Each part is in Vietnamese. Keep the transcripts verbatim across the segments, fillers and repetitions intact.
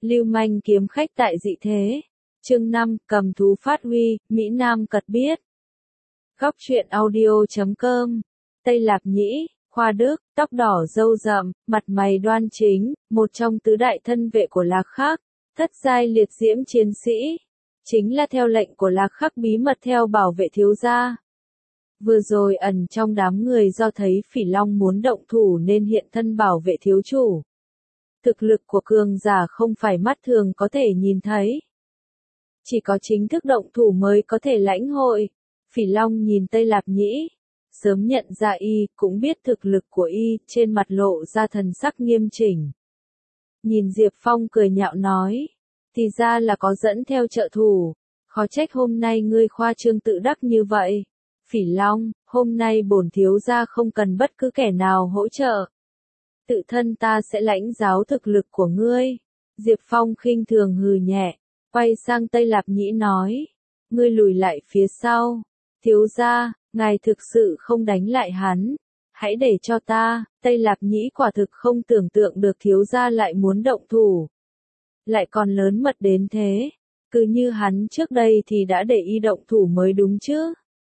Lưu manh kiếm khách tại dị thế. Chương năm, cầm thú phát huy, Mỹ Nam cật biết. Góc truyện audio chấm com. Tây Lạp Nhĩ, Khoa Đức, tóc đỏ râu rậm, mặt mày đoan chính, một trong tứ đại thân vệ của Lạc Khắc, thất giai liệt diễm chiến sĩ. Chính là theo lệnh của Lạc Khắc bí mật theo bảo vệ thiếu gia. Vừa rồi ẩn trong đám người do thấy Phỉ Long muốn động thủ nên hiện thân bảo vệ thiếu chủ. Thực lực của cường giả không phải mắt thường có thể nhìn thấy. Chỉ có chính thức động thủ mới có thể lãnh hội. Phỉ Long nhìn Tây Lạp Nhĩ, sớm nhận ra y, cũng biết thực lực của y, trên mặt lộ ra thần sắc nghiêm chỉnh. Nhìn Diệp Phong cười nhạo nói, thì ra là có dẫn theo trợ thủ, khó trách hôm nay ngươi khoa trương tự đắc như vậy. Phỉ Long, hôm nay bổn thiếu gia không cần bất cứ kẻ nào hỗ trợ. Tự thân ta sẽ lãnh giáo thực lực của ngươi. Diệp Phong khinh thường hừ nhẹ, quay sang Tây Lạp Nhĩ nói, ngươi lùi lại phía sau. Thiếu gia, ngài thực sự không đánh lại hắn. Hãy để cho ta. Tây Lạp Nhĩ quả thực không tưởng tượng được thiếu gia lại muốn động thủ. Lại còn lớn mật đến thế. Cứ như hắn trước đây thì đã để y động thủ mới đúng chứ.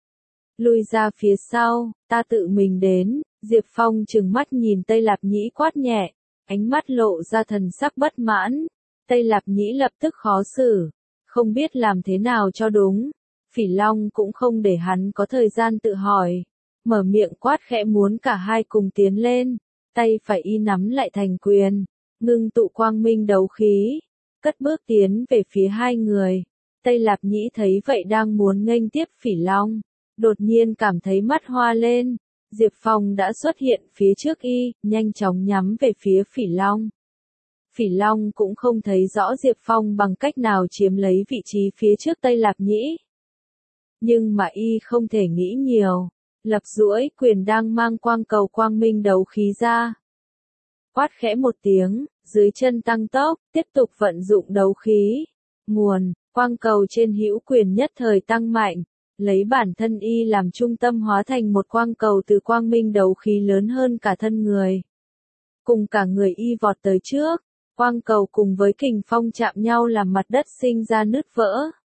Lùi ra phía sau, ta tự mình đến. Diệp Phong trừng mắt nhìn Tây Lạp Nhĩ quát nhẹ, ánh mắt lộ ra thần sắc bất mãn. Tây Lạp Nhĩ lập tức khó xử, không biết làm thế nào cho đúng. Phỉ Long cũng không để hắn có thời gian tự hỏi, mở miệng quát khẽ muốn cả hai cùng tiến lên, tay phải y nắm lại thành quyền, ngưng tụ quang minh đấu khí, cất bước tiến về phía hai người. Tây Lạp Nhĩ thấy vậy đang muốn nghênh tiếp Phỉ Long, đột nhiên cảm thấy mắt hoa lên. Diệp Phong đã xuất hiện phía trước y, nhanh chóng nhắm về phía Phỉ Long. Phỉ Long cũng không thấy rõ Diệp Phong bằng cách nào chiếm lấy vị trí phía trước Tây Lạp Nhĩ. Nhưng mà y không thể nghĩ nhiều, lập duỗi quyền đang mang quang cầu quang minh đấu khí ra. Quát khẽ một tiếng, dưới chân tăng tốc, tiếp tục vận dụng đấu khí. Nguồn, quang cầu trên hữu quyền nhất thời tăng mạnh. Lấy bản thân y làm trung tâm hóa thành một quang cầu từ quang minh đấu khí lớn hơn cả thân người. Cùng cả người y vọt tới trước, quang cầu cùng với kình phong chạm nhau làm mặt đất sinh ra nứt vỡ.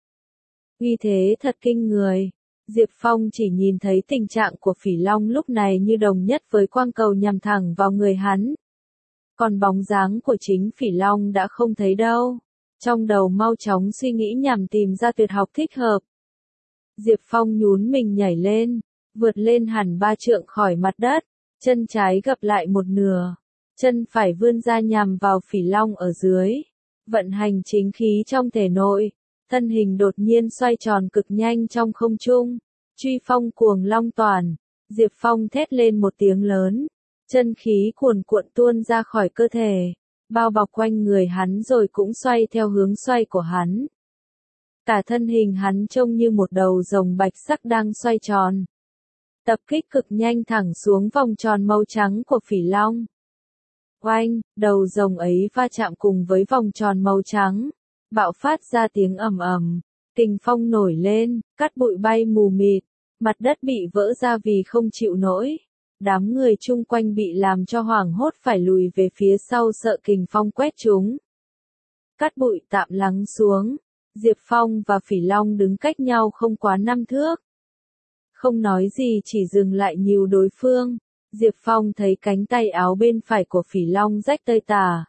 Uy thế thật kinh người. Diệp Phong chỉ nhìn thấy tình trạng của Phỉ Long lúc này như đồng nhất với quang cầu nhằm thẳng vào người hắn. Còn bóng dáng của chính Phỉ Long đã không thấy đâu. Trong đầu mau chóng suy nghĩ nhằm tìm ra tuyệt học thích hợp. Diệp Phong nhún mình nhảy lên, vượt lên hẳn ba trượng khỏi mặt đất, chân trái gập lại một nửa, chân phải vươn ra nhằm vào Phỉ Long ở dưới, vận hành chính khí trong thể nội, thân hình đột nhiên xoay tròn cực nhanh trong không trung, truy phong cuồng long toàn, Diệp Phong thét lên một tiếng lớn, chân khí cuồn cuộn tuôn ra khỏi cơ thể, bao bọc quanh người hắn rồi cũng xoay theo hướng xoay của hắn. Cả thân hình hắn trông như một đầu rồng bạch sắc đang xoay tròn. Tập kích cực nhanh thẳng xuống vòng tròn màu trắng của Phỉ Long. Oanh, đầu rồng ấy va chạm cùng với vòng tròn màu trắng, bạo phát ra tiếng ầm ầm, kình phong nổi lên, cát bụi bay mù mịt, mặt đất bị vỡ ra vì không chịu nổi. Đám người chung quanh bị làm cho hoảng hốt phải lùi về phía sau sợ kình phong quét chúng. Cát bụi tạm lắng xuống. Diệp Phong và Phỉ Long đứng cách nhau không quá năm thước. Không nói gì chỉ dừng lại nhiều đối phương. Diệp Phong thấy cánh tay áo bên phải của Phỉ Long rách tơi tả.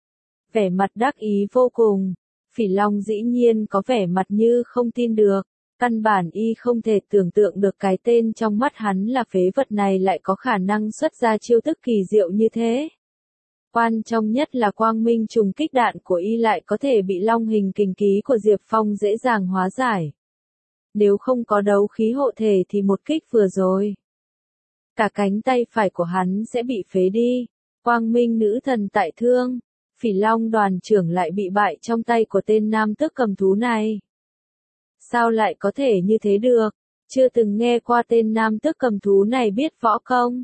Vẻ mặt đắc ý vô cùng. Phỉ Long dĩ nhiên có vẻ mặt như không tin được. Căn bản y không thể tưởng tượng được cái tên trong mắt hắn là phế vật này lại có khả năng xuất ra chiêu thức kỳ diệu như thế. Quan trọng nhất là quang minh trùng kích đạn của y lại có thể bị long hình kình ký của Diệp Phong dễ dàng hóa giải. Nếu không có đấu khí hộ thể thì một kích vừa rồi, cả cánh tay phải của hắn sẽ bị phế đi. Quang minh nữ thần tại thương, Phỉ Long đoàn trưởng lại bị bại trong tay của tên nam tước cầm thú này. Sao lại có thể như thế được? Chưa từng nghe qua tên nam tước cầm thú này biết võ công.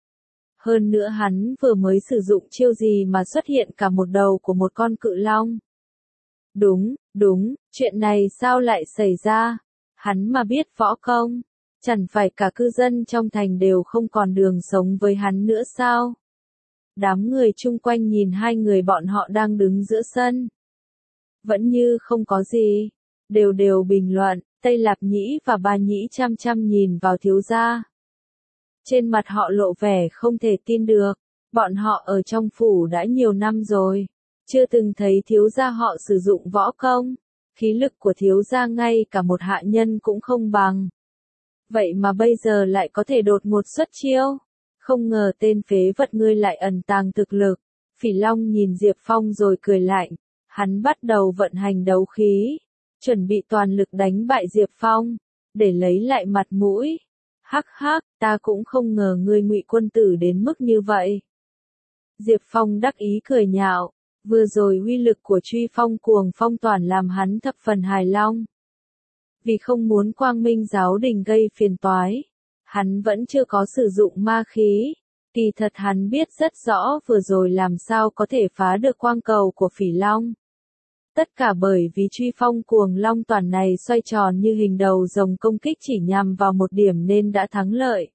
Hơn nữa hắn vừa mới sử dụng chiêu gì mà xuất hiện cả một đầu của một con cự long. Đúng, đúng, chuyện này sao lại xảy ra? Hắn mà biết võ công, chẳng phải cả cư dân trong thành đều không còn đường sống với hắn nữa sao? Đám người chung quanh nhìn hai người bọn họ đang đứng giữa sân, vẫn như không có gì. Đều đều bình luận, Tây Lạp Nhĩ và Ba Nhĩ chăm chăm nhìn vào thiếu gia. Trên mặt họ lộ vẻ không thể tin được, bọn họ ở trong phủ đã nhiều năm rồi, chưa từng thấy thiếu gia họ sử dụng võ công, khí lực của thiếu gia ngay cả một hạ nhân cũng không bằng. Vậy mà bây giờ lại có thể đột ngột xuất chiêu, không ngờ tên phế vật ngươi lại ẩn tàng thực lực. Phỉ Long nhìn Diệp Phong rồi cười lạnh, hắn bắt đầu vận hành đấu khí, chuẩn bị toàn lực đánh bại Diệp Phong, để lấy lại mặt mũi. Hắc hắc, ta cũng không ngờ ngươi Ngụy Quân Tử đến mức như vậy. Diệp Phong đắc ý cười nhạo, vừa rồi uy lực của truy phong cuồng phong toàn làm hắn thập phần hài lòng. Vì không muốn Quang Minh giáo đình gây phiền toái, hắn vẫn chưa có sử dụng ma khí. Kỳ thật hắn biết rất rõ vừa rồi làm sao có thể phá được quang cầu của Phỉ Long. Tất cả bởi vì truy phong cuồng long toàn này xoay tròn như hình đầu rồng công kích chỉ nhằm vào một điểm nên đã thắng lợi.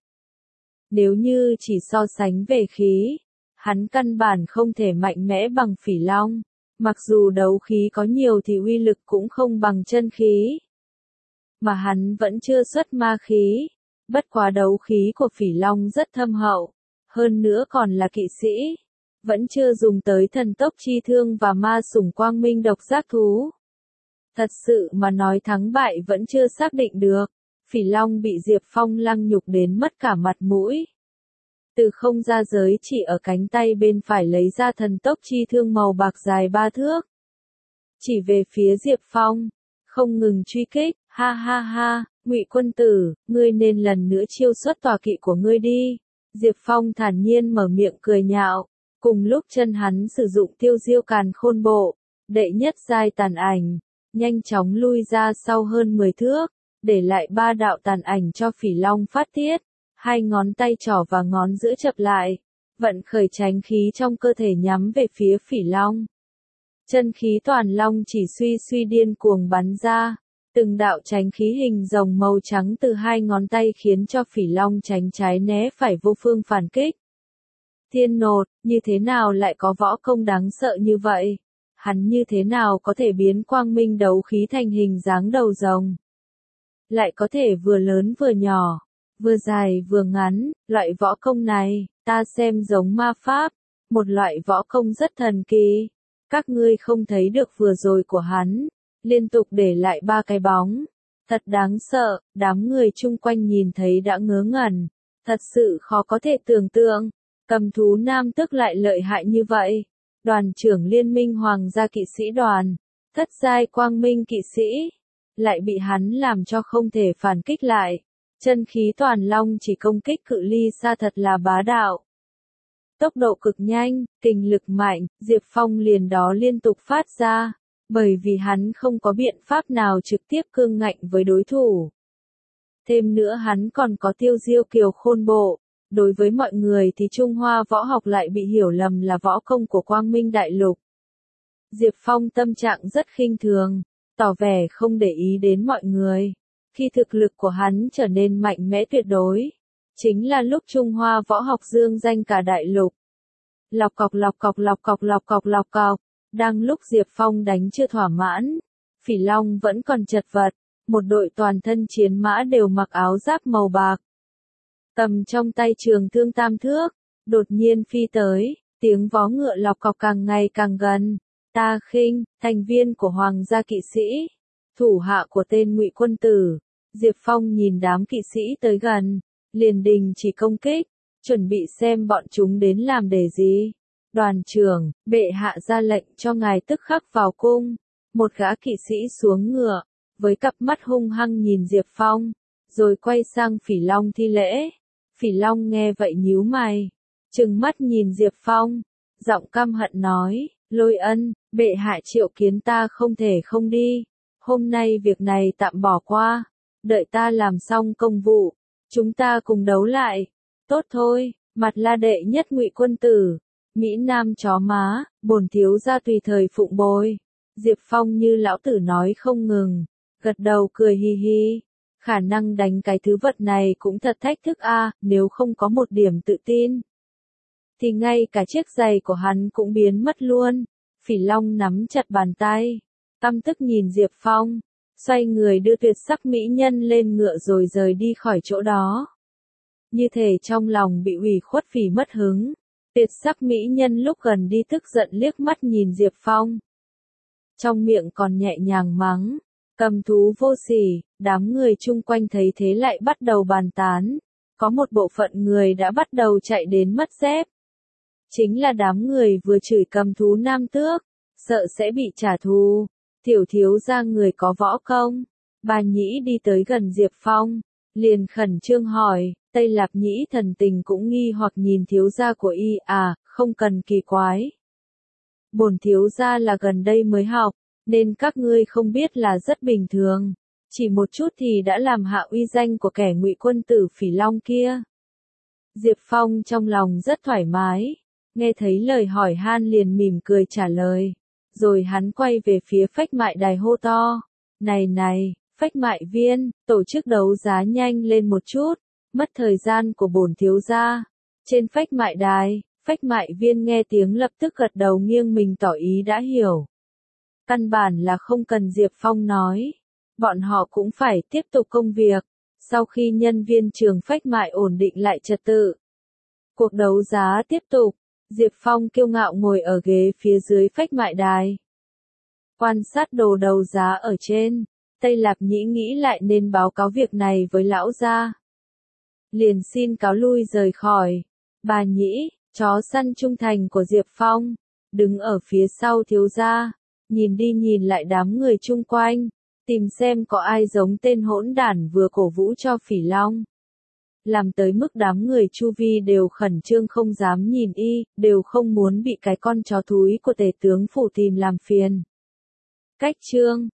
Nếu như chỉ so sánh về khí, hắn căn bản không thể mạnh mẽ bằng Phỉ Long. Mặc dù đấu khí có nhiều thì uy lực cũng không bằng chân khí. Mà hắn vẫn chưa xuất ma khí. Bất quá đấu khí của Phỉ Long rất thâm hậu. Hơn nữa còn là kỵ sĩ. Vẫn chưa dùng tới thần tốc chi thương và ma sủng quang minh độc giác thú. Thật sự mà nói thắng bại vẫn chưa xác định được. Phỉ Long bị Diệp Phong lăng nhục đến mất cả mặt mũi. Từ không ra giới chỉ ở cánh tay bên phải lấy ra thần tốc chi thương màu bạc dài ba thước. Chỉ về phía Diệp Phong, không ngừng truy kích, ha ha ha, Ngụy Quân Tử, ngươi nên lần nữa chiêu xuất tọa kỵ của ngươi đi. Diệp Phong thản nhiên mở miệng cười nhạo, cùng lúc chân hắn sử dụng tiêu diêu càn khôn bộ, đệ nhất giai tàn ảnh, nhanh chóng lui ra sau hơn mười thước, để lại ba đạo tàn ảnh cho Phỉ Long phát tiết. Hai ngón tay trỏ và ngón giữa chập lại, vận khởi tránh khí trong cơ thể nhắm về phía Phỉ Long. Chân khí toàn long chỉ suy suy điên cuồng bắn ra, từng đạo tránh khí hình rồng màu trắng từ hai ngón tay khiến cho Phỉ Long tránh trái né phải vô phương phản kích. Thiên nột, như thế nào lại có võ công đáng sợ như vậy? Hắn như thế nào có thể biến quang minh đấu khí thành hình dáng đầu rồng? Lại có thể vừa lớn vừa nhỏ, vừa dài vừa ngắn, loại võ công này, ta xem giống ma pháp, một loại võ công rất thần kỳ. Các ngươi không thấy được vừa rồi của hắn, liên tục để lại ba cái bóng. Thật đáng sợ, đám người chung quanh nhìn thấy đã ngớ ngẩn. Thật sự khó có thể tưởng tượng, cầm thú nam tức lại lợi hại như vậy. Đoàn trưởng liên minh hoàng gia kỵ sĩ đoàn, thất giai quang minh kỵ sĩ, lại bị hắn làm cho không thể phản kích lại. Chân khí toàn long chỉ công kích cự ly xa thật là bá đạo. Tốc độ cực nhanh, kình lực mạnh, Diệp Phong liền đó liên tục phát ra, bởi vì hắn không có biện pháp nào trực tiếp cương ngạnh với đối thủ. Thêm nữa hắn còn có tiêu diêu kiều khôn bộ, đối với mọi người thì Trung Hoa võ học lại bị hiểu lầm là võ công của Quang Minh Đại Lục. Diệp Phong tâm trạng rất khinh thường, tỏ vẻ không để ý đến mọi người. Khi thực lực của hắn trở nên mạnh mẽ tuyệt đối, chính là lúc Trung Hoa võ học dương danh cả đại lục. Lọc cọc lọc cọc lọc cọc lọc cọc lọc cọc, đang lúc Diệp Phong đánh chưa thỏa mãn, Phỉ Long vẫn còn chật vật, một đội toàn thân chiến mã đều mặc áo giáp màu bạc. Cầm trong tay trường thương tam thước, đột nhiên phi tới, tiếng vó ngựa lọc cọc càng ngày càng gần. Ta Khinh, thành viên của Hoàng gia kỵ sĩ, thủ hạ của tên Ngụy Quân Tử. Diệp Phong nhìn đám kỵ sĩ tới gần, liền đình chỉ công kích, chuẩn bị xem bọn chúng đến làm để gì. Đoàn trưởng, bệ hạ ra lệnh cho ngài tức khắc vào cung. Một gã kỵ sĩ xuống ngựa, với cặp mắt hung hăng nhìn Diệp Phong, rồi quay sang Phỉ Long thi lễ. Phỉ Long nghe vậy nhíu mày, trừng mắt nhìn Diệp Phong, giọng căm hận nói, Lôi Ân, bệ hạ triệu kiến ta không thể không đi. Hôm nay việc này tạm bỏ qua, đợi ta làm xong công vụ, chúng ta cùng đấu lại. Tốt thôi, mặt la đệ nhất Ngụy Quân Tử, Mỹ Nam chó má, bổn thiếu gia tùy thời phụng bồi. Diệp Phong như lão tử nói không ngừng, gật đầu cười hi hi. Khả năng đánh cái thứ vật này cũng thật thách thức a, nếu không có một điểm tự tin, thì ngay cả chiếc giày của hắn cũng biến mất luôn. Phỉ Long nắm chặt bàn tay, căm tức nhìn Diệp Phong, xoay người đưa tuyệt sắc mỹ nhân lên ngựa rồi rời đi khỏi chỗ đó. Như thể trong lòng bị ủy khuất vì mất hứng, tuyệt sắc mỹ nhân lúc gần đi tức giận liếc mắt nhìn Diệp Phong. Trong miệng còn nhẹ nhàng mắng, cầm thú vô sỉ. Đám người chung quanh thấy thế lại bắt đầu bàn tán. Có một bộ phận người đã bắt đầu chạy đến mất dép. Chính là đám người vừa chửi cầm thú nam tước, sợ sẽ bị trả thù. Tiểu thiếu gia người có võ công. Bà Nhĩ đi tới gần Diệp Phong, liền khẩn trương hỏi. Tây Lạp Nhĩ thần tình cũng nghi hoặc nhìn thiếu gia của y. À, không cần kỳ quái. Bổn thiếu gia là gần đây mới học, nên các ngươi không biết là rất bình thường. Chỉ một chút thì đã làm hạ uy danh của kẻ ngụy quân tử Phỉ Long kia. Diệp Phong trong lòng rất thoải mái, nghe thấy lời hỏi han liền mỉm cười trả lời. Rồi hắn quay về phía Phách Mại Đài hô to. Này này, Phách Mại Viên, tổ chức đấu giá nhanh lên một chút, mất thời gian của bổn thiếu gia. Trên Phách Mại Đài, Phách Mại Viên nghe tiếng lập tức gật đầu nghiêng mình tỏ ý đã hiểu. Căn bản là không cần Diệp Phong nói. Bọn họ cũng phải tiếp tục công việc. Sau khi nhân viên trường Phách Mại ổn định lại trật tự, cuộc đấu giá tiếp tục. Diệp Phong kiêu ngạo ngồi ở ghế phía dưới Phách Mại Đài, quan sát đồ đấu giá ở trên. Tây Lạp Nhĩ nghĩ lại nên báo cáo việc này với lão gia, liền xin cáo lui rời khỏi. Bà Nhĩ, chó săn trung thành của Diệp Phong, đứng ở phía sau thiếu gia, nhìn đi nhìn lại đám người chung quanh, tìm xem có ai giống tên hỗn đản vừa cổ vũ cho Phỉ Long. Làm tới mức đám người chu vi đều khẩn trương không dám nhìn y, đều không muốn bị cái con chó thúi của tể tướng phủ tìm làm phiền. Cách chương